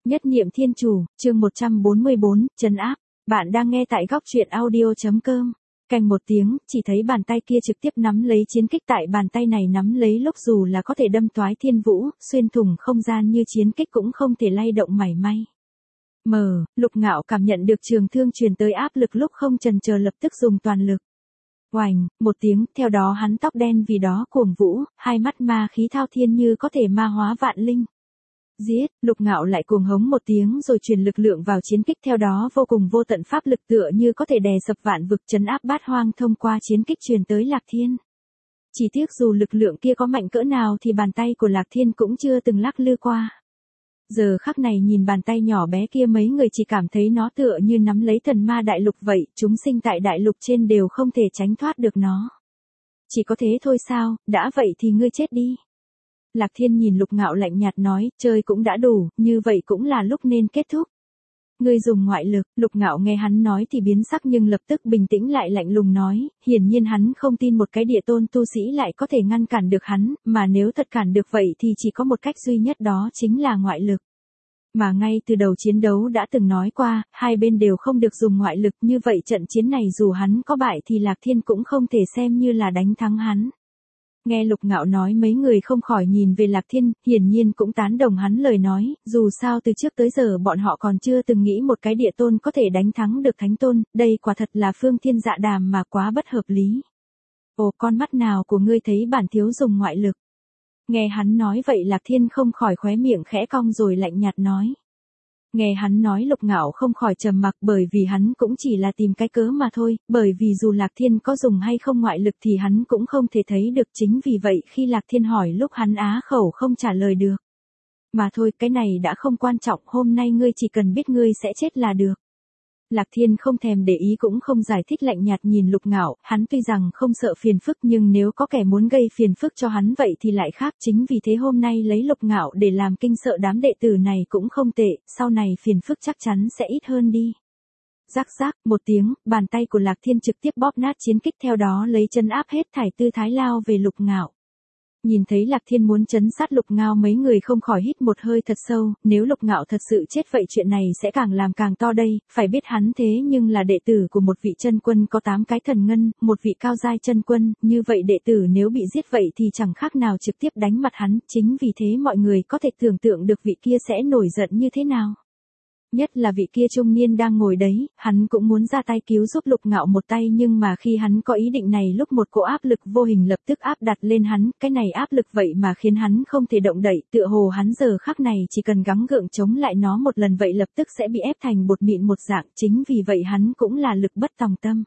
Nhất niệm thiên chủ, chương 144, trấn áp. Bạn đang nghe tại góc truyện audio.com. Cành một tiếng, chỉ thấy bàn tay kia trực tiếp nắm lấy chiến kích, tại bàn tay này nắm lấy lúc dù là có thể đâm toái thiên vũ, xuyên thủng không gian như chiến kích cũng không thể lay động mảy may. Lục Ngạo cảm nhận được trường thương truyền tới áp lực lúc không chần chờ lập tức dùng toàn lực. Oành, một tiếng, theo đó hắn tóc đen vì đó cuồng vũ, hai mắt ma khí thao thiên như có thể ma hóa vạn linh. Giết, Lục Ngạo lại cuồng hống một tiếng rồi truyền lực lượng vào chiến kích, theo đó vô cùng vô tận pháp lực tựa như có thể đè sập vạn vực, trấn áp bát hoang thông qua chiến kích truyền tới Lạc Thiên. Chỉ tiếc dù lực lượng kia có mạnh cỡ nào thì bàn tay của Lạc Thiên cũng chưa từng lắc lư qua. Giờ khắc này nhìn bàn tay nhỏ bé kia mấy người chỉ cảm thấy nó tựa như nắm lấy thần ma đại lục vậy, chúng sinh tại đại lục trên đều không thể tránh thoát được nó. Chỉ có thế thôi sao, đã vậy thì ngươi chết đi. Lạc Thiên nhìn Lục Ngạo lạnh nhạt nói, chơi cũng đã đủ, như vậy cũng là lúc nên kết thúc. Ngươi dùng ngoại lực, Lục Ngạo nghe hắn nói thì biến sắc nhưng lập tức bình tĩnh lại lạnh lùng nói, hiển nhiên hắn không tin một cái địa tôn tu sĩ lại có thể ngăn cản được hắn, mà nếu thật cản được vậy thì chỉ có một cách duy nhất, đó chính là ngoại lực. Mà ngay từ đầu chiến đấu đã từng nói qua, hai bên đều không được dùng ngoại lực, như vậy trận chiến này dù hắn có bại thì Lạc Thiên cũng không thể xem như là đánh thắng hắn. Nghe Lục Ngạo nói mấy người không khỏi nhìn về Lạc Thiên, hiển nhiên cũng tán đồng hắn lời nói, dù sao từ trước tới giờ bọn họ còn chưa từng nghĩ một cái địa tôn có thể đánh thắng được thánh tôn, đây quả thật là phương thiên dạ đàm mà quá bất hợp lý. Ồ, con mắt nào của ngươi thấy bản thiếu dùng ngoại lực? Nghe hắn nói vậy Lạc Thiên không khỏi khóe miệng khẽ cong rồi lạnh nhạt nói. Nghe hắn nói Lục Ngạo không khỏi trầm mặc, bởi vì hắn cũng chỉ là tìm cái cớ mà thôi, bởi vì dù Lạc Thiên có dùng hay không ngoại lực thì hắn cũng không thể thấy được, chính vì vậy khi Lạc Thiên hỏi lúc hắn á khẩu không trả lời được. Mà thôi, cái này đã không quan trọng, hôm nay ngươi chỉ cần biết ngươi sẽ chết là được. Lạc Thiên không thèm để ý cũng không giải thích, lạnh nhạt nhìn Lục Ngạo, hắn tuy rằng không sợ phiền phức nhưng nếu có kẻ muốn gây phiền phức cho hắn vậy thì lại khác, chính vì thế hôm nay lấy Lục Ngạo để làm kinh sợ đám đệ tử này cũng không tệ, sau này phiền phức chắc chắn sẽ ít hơn đi. Rắc rắc, một tiếng, bàn tay của Lạc Thiên trực tiếp bóp nát chiến kích, theo đó lấy chân áp hết thảy tư thái lao về Lục Ngạo. Nhìn thấy Lạc Thiên muốn trấn sát Lục Ngạo mấy người không khỏi hít một hơi thật sâu, nếu Lục Ngạo thật sự chết vậy chuyện này sẽ càng làm càng to đây, phải biết hắn thế nhưng là đệ tử của một vị chân quân có 8 cái thần ngân, một vị cao giai chân quân, như vậy đệ tử nếu bị giết vậy thì chẳng khác nào trực tiếp đánh mặt hắn, chính vì thế mọi người có thể tưởng tượng được vị kia sẽ nổi giận như thế nào. Nhất là vị kia trung niên đang ngồi đấy, hắn cũng muốn ra tay cứu giúp Lục Ngạo một tay, nhưng mà khi hắn có ý định này lúc một cỗ áp lực vô hình lập tức áp đặt lên hắn, cái này áp lực vậy mà khiến hắn không thể động đậy, tựa hồ hắn giờ khắc này chỉ cần gắng gượng chống lại nó một lần vậy lập tức sẽ bị ép thành bột mịn một dạng, chính vì vậy hắn cũng là lực bất tòng tâm.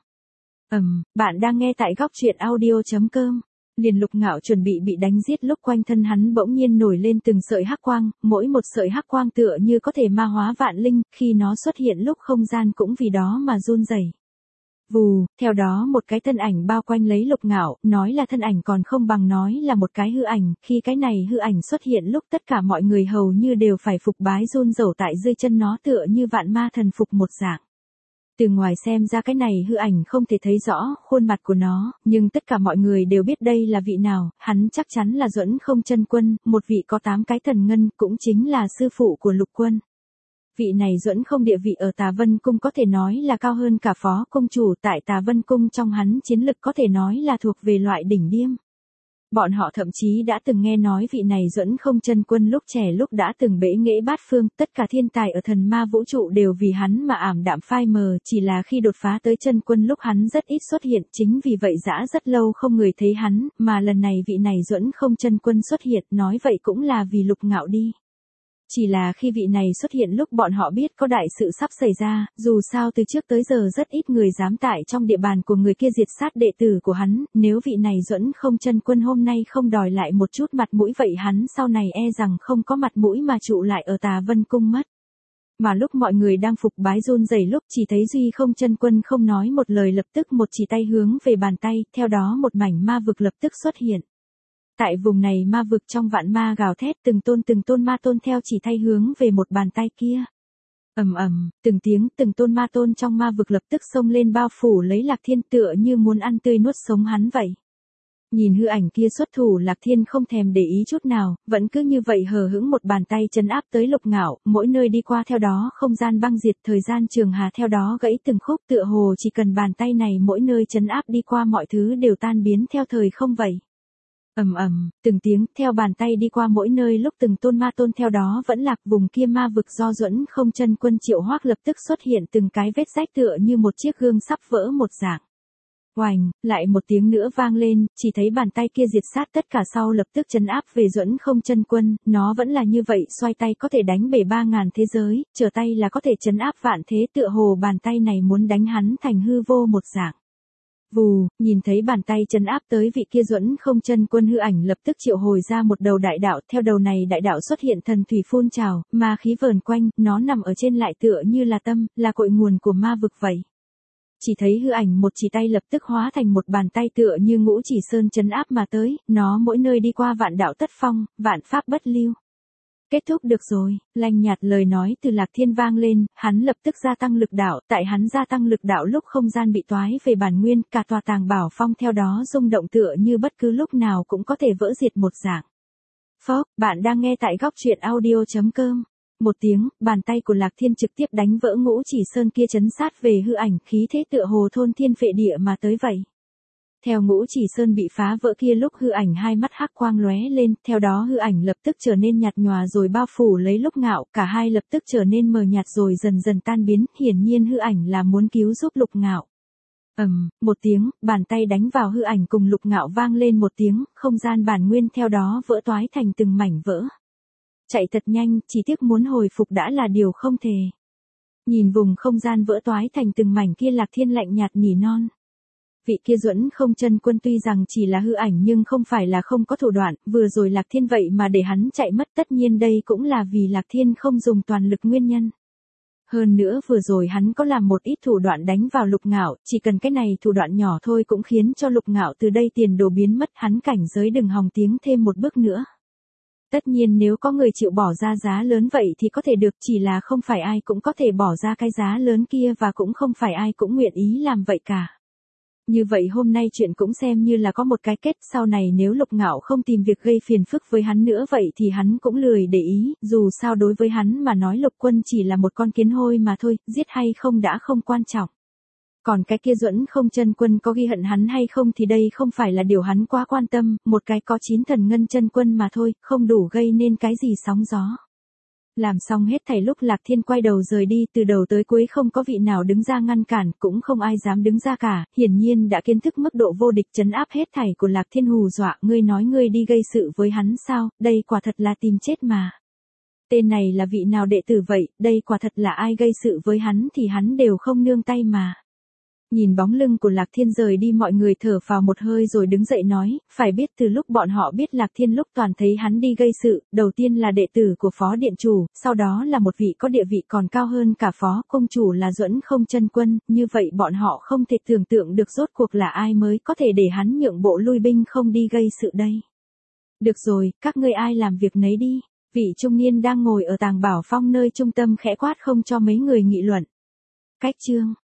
Bạn đang nghe tại góc truyện audio.com. Liền Lục Ngạo chuẩn bị đánh giết lúc quanh thân hắn bỗng nhiên nổi lên từng sợi hắc quang, mỗi một sợi hắc quang tựa như có thể ma hóa vạn linh, khi nó xuất hiện lúc không gian cũng vì đó mà run rẩy. Vù, theo đó một cái thân ảnh bao quanh lấy Lục Ngạo, nói là thân ảnh còn không bằng nói là một cái hư ảnh, khi cái này hư ảnh xuất hiện lúc tất cả mọi người hầu như đều phải phục bái run rẩu tại dưới chân nó, tựa như vạn ma thần phục một dạng. Từ ngoài xem ra cái này hư ảnh không thể thấy rõ khuôn mặt của nó, nhưng tất cả mọi người đều biết đây là vị nào, hắn chắc chắn là Duẫn Không Chân Quân, một vị có 8 cái thần ngân, cũng chính là sư phụ của Lục Quân. Vị này Duẫn Không địa vị ở Tà Vân Cung có thể nói là cao hơn cả phó cung chủ, tại Tà Vân Cung trong hắn chiến lực có thể nói là thuộc về loại đỉnh điêm. Bọn họ thậm chí đã từng nghe nói vị này Duẫn Không Chân Quân lúc trẻ lúc đã từng bẽ nghễ bát phương, tất cả thiên tài ở thần ma vũ trụ đều vì hắn mà ảm đạm phai mờ, chỉ là khi đột phá tới chân quân lúc hắn rất ít xuất hiện, chính vì vậy dã rất lâu không người thấy hắn, mà lần này vị này Duẫn Không Chân Quân xuất hiện, nói vậy cũng là vì Lục Ngạo đi. Chỉ là khi vị này xuất hiện lúc bọn họ biết có đại sự sắp xảy ra, dù sao từ trước tới giờ rất ít người dám tại trong địa bàn của người kia diệt sát đệ tử của hắn, nếu vị này Duẫn Không Chân Quân hôm nay không đòi lại một chút mặt mũi vậy hắn sau này e rằng không có mặt mũi mà trụ lại ở Tà Vân Cung mất. Mà lúc mọi người đang phục bái run rẩy lúc chỉ thấy Duy Không Chân Quân không nói một lời lập tức một chỉ tay hướng về bàn tay, theo đó một mảnh ma vực lập tức xuất hiện. Tại vùng này ma vực trong vạn ma gào thét, từng tôn ma tôn theo chỉ tay hướng về một bàn tay kia. Từng tiếng từng tôn ma tôn trong ma vực lập tức xông lên bao phủ lấy Lạc Thiên, tựa như muốn ăn tươi nuốt sống hắn vậy. Nhìn hư ảnh kia xuất thủ, Lạc Thiên không thèm để ý chút nào, vẫn cứ như vậy hờ hững một bàn tay trấn áp tới Lục Ngạo, mỗi nơi đi qua theo đó không gian băng diệt, thời gian trường hà theo đó gãy từng khúc, tựa hồ chỉ cần bàn tay này mỗi nơi trấn áp đi qua mọi thứ đều tan biến theo thời không vậy. Ầm ầm, từng tiếng, theo bàn tay đi qua mỗi nơi lúc từng tôn ma tôn theo đó vẫn lạc, vùng kia ma vực do Duẫn Không Chân Quân triệu hoác lập tức xuất hiện từng cái vết rách tựa như một chiếc gương sắp vỡ một dạng. Oành, lại một tiếng nữa vang lên, chỉ thấy bàn tay kia diệt sát tất cả sau lập tức trấn áp về Duẫn Không Chân Quân, nó vẫn là như vậy, xoay tay có thể đánh bể 3000 thế giới, trở tay là có thể trấn áp vạn thế, tựa hồ bàn tay này muốn đánh hắn thành hư vô một dạng. Vù, nhìn thấy bàn tay trấn áp tới vị kia Duẫn Không Chân Quân, hư ảnh lập tức triệu hồi ra một đầu đại đạo, theo đầu này đại đạo xuất hiện thần thủy phun trào, ma khí vờn quanh, nó nằm ở trên lại tựa như là tâm, là cội nguồn của ma vực vậy. Chỉ thấy hư ảnh một chỉ tay lập tức hóa thành một bàn tay tựa như Ngũ Chỉ Sơn trấn áp mà tới, nó mỗi nơi đi qua vạn đạo tất phong, vạn pháp bất lưu. Kết thúc được rồi, lanh nhạt lời nói từ Lạc Thiên vang lên, hắn lập tức gia tăng lực đạo, tại hắn gia tăng lực đạo lúc không gian bị toái về bản nguyên, cả tòa Tàng Bảo Phong theo đó rung động tựa như bất cứ lúc nào cũng có thể vỡ diệt một dạng. Phốc, bạn đang nghe tại góc truyện audio.com. Một tiếng, bàn tay của Lạc Thiên trực tiếp đánh vỡ Ngũ Chỉ Sơn kia chấn sát về hư ảnh, khí thế tựa hồ thôn thiên phệ địa mà tới vậy. Theo Ngũ Chỉ Sơn bị phá vỡ kia lúc hư ảnh hai mắt hắc quang lóe lên, theo đó hư ảnh lập tức trở nên nhạt nhòa rồi bao phủ lấy Lục Ngạo, cả hai lập tức trở nên mờ nhạt rồi dần dần tan biến, hiển nhiên hư ảnh là muốn cứu giúp Lục Ngạo. Một tiếng, bàn tay đánh vào hư ảnh cùng Lục Ngạo vang lên một tiếng, không gian bản nguyên theo đó vỡ toái thành từng mảnh vỡ. Chạy thật nhanh, chỉ tiếc muốn hồi phục đã là điều không thể. Nhìn vùng không gian vỡ toái thành từng mảnh kia, Lạc Thiên lạnh nhạt nỉ non. Vị kia Duẫn Không Chân Quân tuy rằng chỉ là hư ảnh nhưng không phải là không có thủ đoạn, vừa rồi Lạc Thiên vậy mà để hắn chạy mất, tất nhiên đây cũng là vì Lạc Thiên không dùng toàn lực nguyên nhân. Hơn nữa vừa rồi hắn có làm một ít thủ đoạn đánh vào Lục Ngạo, chỉ cần cái này thủ đoạn nhỏ thôi cũng khiến cho Lục Ngạo từ đây tiền đồ biến mất, hắn cảnh giới đừng hòng tiến thêm một bước nữa. Tất nhiên nếu có người chịu bỏ ra giá lớn vậy thì có thể được, chỉ là không phải ai cũng có thể bỏ ra cái giá lớn kia và cũng không phải ai cũng nguyện ý làm vậy cả. Như vậy hôm nay chuyện cũng xem như là có một cái kết, sau này nếu Lục Ngạo không tìm việc gây phiền phức với hắn nữa vậy thì hắn cũng lười để ý, dù sao đối với hắn mà nói Lục Quân chỉ là một con kiến hôi mà thôi, giết hay không đã không quan trọng. Còn cái kia Duẫn Không Chân Quân có ghi hận hắn hay không thì đây không phải là điều hắn quá quan tâm, một cái có 9 thần ngân chân quân mà thôi, không đủ gây nên cái gì sóng gió. Làm xong hết thảy lúc Lạc Thiên quay đầu rời đi, từ đầu tới cuối không có vị nào đứng ra ngăn cản, cũng không ai dám đứng ra cả, hiển nhiên đã kiến thức mức độ vô địch trấn áp hết thảy của Lạc Thiên, hù dọa, ngươi nói ngươi đi gây sự với hắn sao, đây quả thật là tìm chết mà. Tên này là vị nào đệ tử vậy, đây quả thật là ai gây sự với hắn thì hắn đều không nương tay mà. Nhìn bóng lưng của Lạc Thiên rời đi, mọi người thở phào một hơi rồi đứng dậy nói, phải biết từ lúc bọn họ biết Lạc Thiên lúc toàn thấy hắn đi gây sự, đầu tiên là đệ tử của Phó Điện Chủ, sau đó là một vị có địa vị còn cao hơn cả Phó Công Chủ là Duẫn Không Chân Quân, như vậy bọn họ không thể tưởng tượng được rốt cuộc là ai mới có thể để hắn nhượng bộ lui binh không đi gây sự đây. Được rồi, các ngươi ai làm việc nấy đi. Vị trung niên đang ngồi ở Tàng Bảo Phong nơi trung tâm khẽ quát không cho mấy người nghị luận. Cách chương